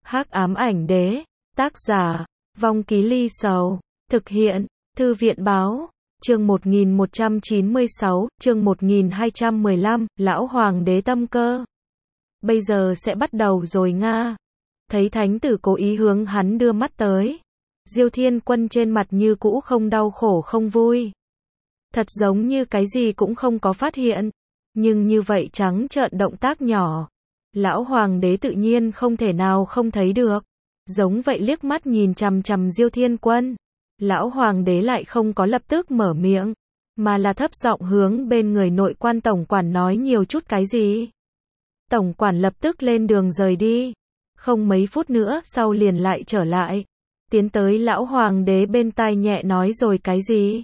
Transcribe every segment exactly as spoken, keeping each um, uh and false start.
Hắc ám ảnh đế, tác giả, Vong Ký Ly Sầu, thực hiện, Thư viện báo, chương một nghìn một trăm chín mươi sáu, chương một nghìn hai trăm mười lăm, Lão Hoàng đế tâm cơ. Bây giờ sẽ bắt đầu rồi Nga. Thấy thánh tử cố ý hướng hắn đưa mắt tới. Diêu Thiên Quân trên mặt như cũ không đau khổ không vui. Thật giống như cái gì cũng không có phát hiện. Nhưng như vậy trắng trợn động tác nhỏ. Lão Hoàng đế tự nhiên không thể nào không thấy được. Giống vậy liếc mắt nhìn chằm chằm Diêu Thiên Quân. Lão Hoàng đế lại không có lập tức mở miệng. Mà là thấp giọng hướng bên người nội quan tổng quản nói nhiều chút cái gì. Tổng quản lập tức lên đường rời đi. Không mấy phút nữa sau liền lại trở lại. Tiến tới lão hoàng đế bên tai nhẹ nói rồi cái gì.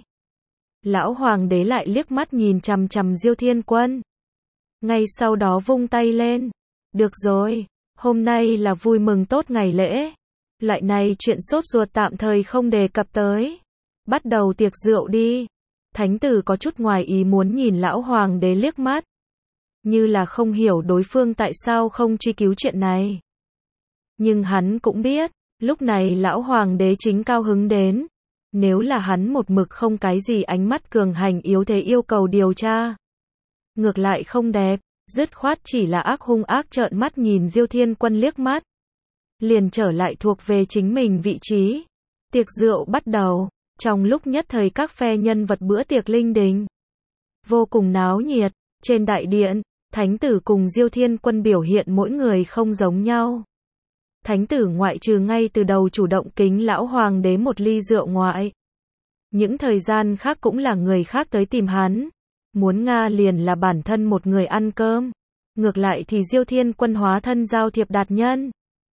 Lão hoàng đế lại liếc mắt nhìn chằm chằm Diêu Thiên Quân. Ngay sau đó vung tay lên. Được rồi, hôm nay là vui mừng tốt ngày lễ. Loại này chuyện sốt ruột tạm thời không đề cập tới. Bắt đầu tiệc rượu đi. Thánh tử có chút ngoài ý muốn nhìn lão hoàng đế liếc mắt. Như là không hiểu đối phương tại sao không truy cứu chuyện này. Nhưng hắn cũng biết, lúc này lão hoàng đế chính cao hứng đến. Nếu là hắn một mực không cái gì ánh mắt cường hành yếu thế yêu cầu điều tra. Ngược lại không đẹp, dứt khoát chỉ là ác hung ác trợn mắt nhìn Diêu Thiên Quân liếc mắt. Liền trở lại thuộc về chính mình vị trí. Tiệc rượu bắt đầu, trong lúc nhất thời các phe nhân vật bữa tiệc linh đình. Vô cùng náo nhiệt, trên đại điện, thánh tử cùng Diêu Thiên Quân biểu hiện mỗi người không giống nhau. Thánh tử ngoại trừ ngay từ đầu chủ động kính lão hoàng đế một ly rượu ngoại. Những thời gian khác cũng là người khác tới tìm hắn. Muốn Nga liền là bản thân một người ăn cơm. Ngược lại thì Diêu Thiên Quân hóa thân giao thiệp đạt nhân.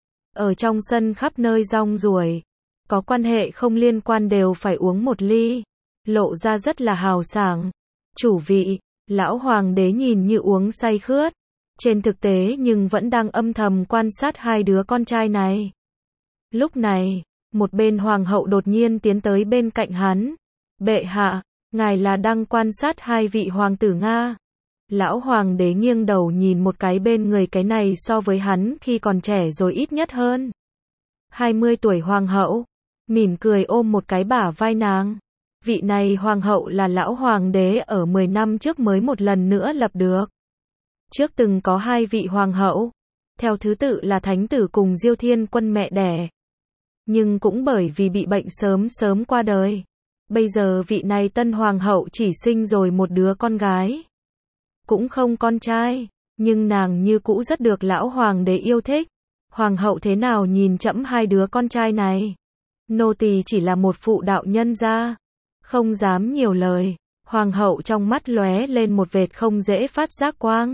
Ở trong sân khắp nơi rong ruổi. Có quan hệ không liên quan đều phải uống một ly. Lộ ra rất là hào sảng. Chủ vị, lão hoàng đế nhìn như uống say khướt. Trên thực tế nhưng vẫn đang âm thầm quan sát hai đứa con trai này. Lúc này, một bên hoàng hậu đột nhiên tiến tới bên cạnh hắn. Bệ hạ, ngài là đang quan sát hai vị hoàng tử Nga. Lão hoàng đế nghiêng đầu nhìn một cái bên người cái này so với hắn khi còn trẻ rồi ít nhất hơn. hai mươi tuổi hoàng hậu, mỉm cười ôm một cái bả vai nàng. Vị này hoàng hậu là lão hoàng đế ở mười năm trước mới một lần nữa lập được. Trước từng có hai vị hoàng hậu, theo thứ tự là thánh tử cùng Diêu Thiên Quân mẹ đẻ. Nhưng cũng bởi vì bị bệnh sớm sớm qua đời. Bây giờ vị này tân hoàng hậu chỉ sinh rồi một đứa con gái. Cũng không con trai, nhưng nàng như cũ rất được lão hoàng đế yêu thích. Hoàng hậu thế nào nhìn trẫm hai đứa con trai này? Nô tỳ chỉ là một phụ đạo nhân gia, không dám nhiều lời. Hoàng hậu trong mắt lóe lên một vệt không dễ phát giác quang.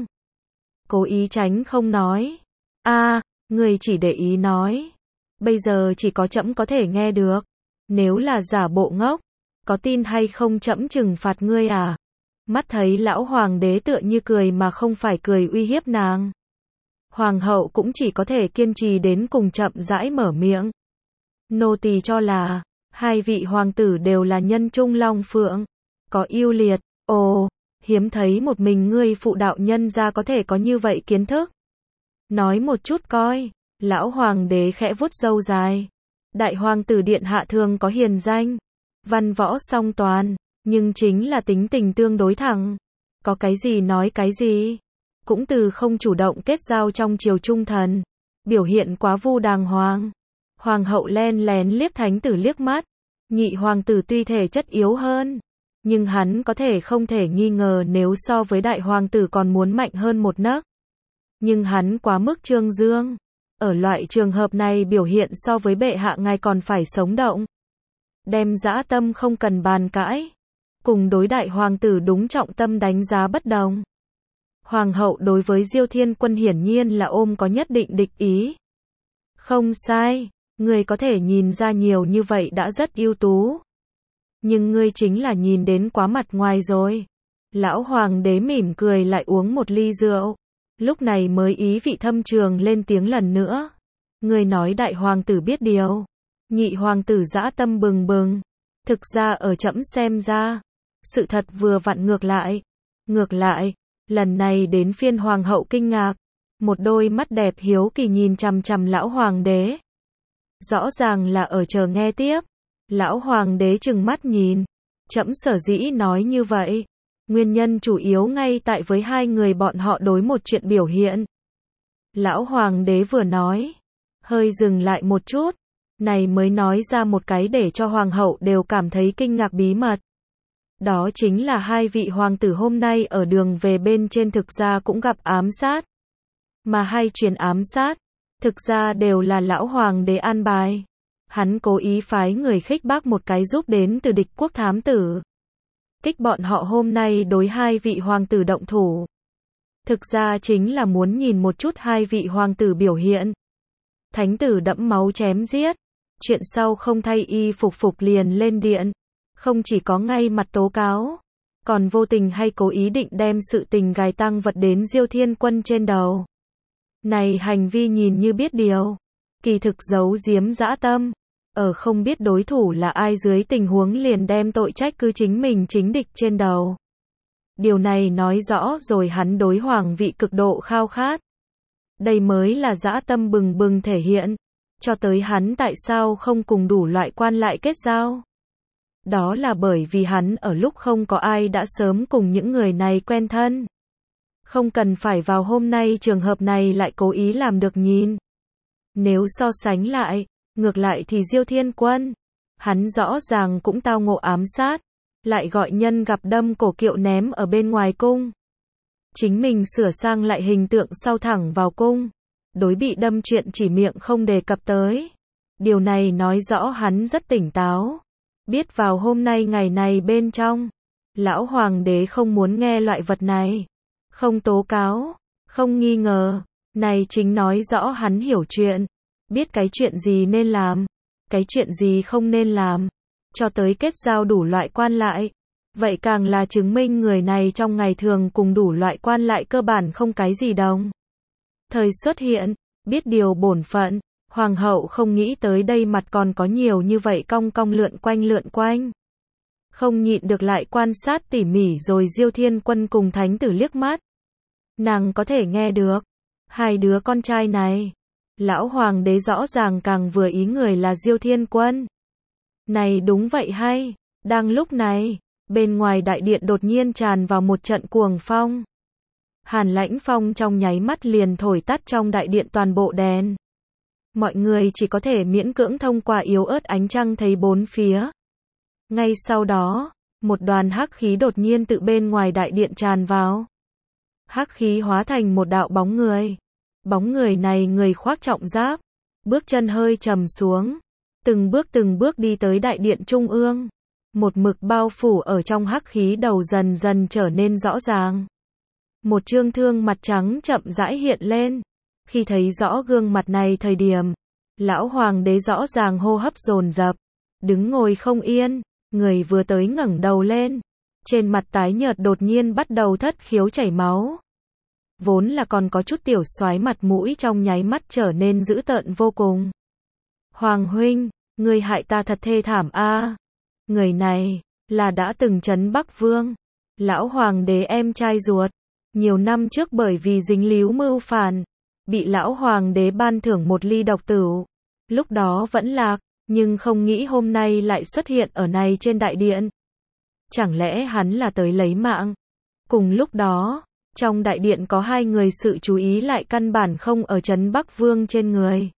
Cố ý tránh không nói. A, à, người chỉ để ý nói. Bây giờ chỉ có trẫm có thể nghe được. Nếu là giả bộ ngốc, có tin hay không trẫm trừng phạt ngươi à? Mắt thấy lão hoàng đế tựa như cười mà không phải cười uy hiếp nàng. Hoàng hậu cũng chỉ có thể kiên trì đến cùng chậm rãi mở miệng. Nô tỳ cho là, hai vị hoàng tử đều là nhân trung long phượng. Có ưu liệt, ồ, hiếm thấy một mình ngươi phụ đạo nhân ra có thể có như vậy kiến thức. Nói một chút coi, lão hoàng đế khẽ vuốt râu dài. Đại hoàng tử điện hạ thường có hiền danh, văn võ song toàn, nhưng chính là tính tình tương đối thẳng. Có cái gì nói cái gì. Cũng từ không chủ động kết giao trong triều trung thần. Biểu hiện quá vu đàng hoàng. Hoàng hậu len lén liếc thánh tử liếc mắt. Nhị hoàng tử tuy thể chất yếu hơn. Nhưng hắn có thể không thể nghi ngờ nếu so với đại hoàng tử còn muốn mạnh hơn một nấc. Nhưng hắn quá mức trương dương. Ở loại trường hợp này biểu hiện so với bệ hạ ngài còn phải sống động. Đem dã tâm không cần bàn cãi. Cùng đối đại hoàng tử đúng trọng tâm đánh giá bất đồng. Hoàng hậu đối với Diêu Thiên Quân hiển nhiên là ôm có nhất định địch ý. Không sai, người có thể nhìn ra nhiều như vậy đã rất ưu tú. Nhưng ngươi chính là nhìn đến quá mặt ngoài rồi. Lão hoàng đế mỉm cười lại uống một ly rượu. Lúc này mới ý vị thâm trường lên tiếng lần nữa. Ngươi nói đại hoàng tử biết điều. Nhị hoàng tử dã tâm bừng bừng. Thực ra ở trẫm xem ra, sự thật vừa vặn ngược lại. Ngược lại, lần này đến phiên hoàng hậu kinh ngạc. một đôi mắt đẹp hiếu kỳ nhìn chằm chằm lão hoàng đế. Rõ ràng là ở chờ nghe tiếp. Lão hoàng đế trừng mắt nhìn. Trẫm sở dĩ nói như vậy. Nguyên nhân chủ yếu ngay tại với hai người bọn họ đối một chuyện biểu hiện. Lão hoàng đế vừa nói, hơi dừng lại một chút, này mới nói ra một cái để cho hoàng hậu đều cảm thấy kinh ngạc bí mật. Đó chính là hai vị hoàng tử hôm nay ở đường về bên trên thực ra cũng gặp ám sát. Mà hai chuyến ám sát, thực ra đều là lão hoàng đế an bài. Hắn cố ý phái người khích bác một cái giúp đến từ địch quốc thám tử. Kích bọn họ hôm nay đối hai vị hoàng tử động thủ. Thực ra chính là muốn nhìn một chút hai vị hoàng tử biểu hiện. Thánh tử đẫm máu chém giết. Chuyện sau không thay y phục phục liền lên điện. Không chỉ có ngay mặt tố cáo, còn vô tình hay cố ý định đem sự tình gài tang vật đến Diêu Thiên Quân trên đầu. Này hành vi nhìn như biết điều, kỳ thực giấu giếm dã tâm. Ở không biết đối thủ là ai dưới tình huống liền đem tội trách cứ chính mình chính địch trên đầu. Điều này nói rõ rồi hắn đối hoàng vị cực độ khao khát. Đây mới là dã tâm bừng bừng thể hiện. Cho tới hắn tại sao không cùng đủ loại quan lại kết giao. Đó là bởi vì hắn ở lúc không có ai đã sớm cùng những người này quen thân. Không cần phải vào hôm nay trường hợp này lại cố ý làm được nhìn. Nếu so sánh lại, ngược lại thì Diêu Thiên Quân, hắn rõ ràng cũng tao ngộ ám sát, lại gọi nhân gặp đâm cổ kiệu ném ở bên ngoài cung. Chính mình sửa sang lại hình tượng sau thẳng vào cung, đối bị đâm chuyện chỉ miệng không đề cập tới. Điều này nói rõ hắn rất tỉnh táo. Biết vào hôm nay ngày này bên trong, lão hoàng đế không muốn nghe loại vật này. Không tố cáo, không nghi ngờ, này chính nói rõ hắn hiểu chuyện. Biết cái chuyện gì nên làm, cái chuyện gì không nên làm, cho tới kết giao đủ loại quan lại. Vậy càng là chứng minh người này trong ngày thường cùng đủ loại quan lại cơ bản không cái gì đồng. Thời xuất hiện, biết điều bổn phận, hoàng hậu không nghĩ tới đây mặt còn có nhiều như vậy cong cong lượn quanh lượn quanh. Không nhịn được lại quan sát tỉ mỉ rồi Diêu Thiên Quân cùng thánh tử liếc mắt. Nàng có thể nghe được, hai đứa con trai này. Lão hoàng đế rõ ràng càng vừa ý người là Diêu Thiên Quân. Này đúng vậy hay, đang lúc này, bên ngoài đại điện đột nhiên tràn vào một trận cuồng phong. Hàn lãnh phong trong nháy mắt liền thổi tắt trong đại điện toàn bộ đèn. Mọi người chỉ có thể miễn cưỡng thông qua yếu ớt ánh trăng thấy bốn phía. Ngay sau đó, một đoàn hắc khí đột nhiên tự bên ngoài đại điện tràn vào. Hắc khí hóa thành một đạo bóng người. Bóng người này người khoác trọng giáp, bước chân hơi trầm xuống, từng bước từng bước đi tới đại điện trung ương. Một mực bao phủ ở trong hắc khí đầu dần dần trở nên rõ ràng. Một trương thương mặt trắng chậm rãi hiện lên. Khi thấy rõ gương mặt này thời điểm, lão hoàng đế rõ ràng hô hấp dồn dập, đứng ngồi không yên, người vừa tới ngẩng đầu lên, trên mặt tái nhợt đột nhiên bắt đầu thất khiếu chảy máu. Vốn là còn có chút tiểu soái mặt mũi trong nháy mắt trở nên dữ tợn vô cùng. Hoàng huynh, người hại ta thật thê thảm a. À. Người này là đã từng trấn Bắc Vương, lão hoàng đế em trai ruột, nhiều năm trước bởi vì dính líu mưu phản, bị lão hoàng đế ban thưởng một ly độc tửu. Lúc đó vẫn lạc, nhưng không nghĩ hôm nay lại xuất hiện ở này trên đại điện. Chẳng lẽ hắn là tới lấy mạng? Cùng lúc đó, trong đại điện có hai người sự chú ý lại căn bản không ở trấn Bắc Vương trên người,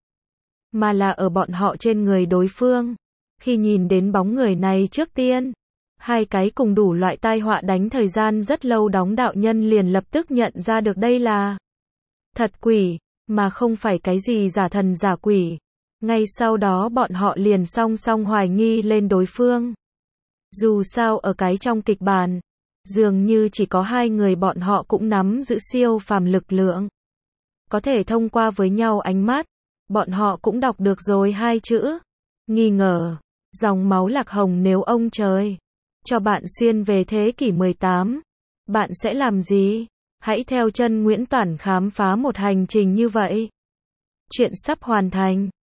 mà là ở bọn họ trên người đối phương. Khi nhìn đến bóng người này trước tiên, hai cái cùng đủ loại tai họa đánh thời gian rất lâu đóng đạo nhân liền lập tức nhận ra được đây là thật quỷ, mà không phải cái gì giả thần giả quỷ. Ngay sau đó bọn họ liền song song hoài nghi lên đối phương. Dù sao ở cái trong kịch bản, dường như chỉ có hai người bọn họ cũng nắm giữ siêu phàm lực lượng. Có thể thông qua với nhau ánh mắt, bọn họ cũng đọc được rồi hai chữ nghi ngờ. Dòng máu lạc hồng nếu ông trời cho bạn xuyên về thế kỷ mười tám, bạn sẽ làm gì? Hãy theo chân Nguyễn Toản khám phá một hành trình như vậy. Chuyện sắp hoàn thành.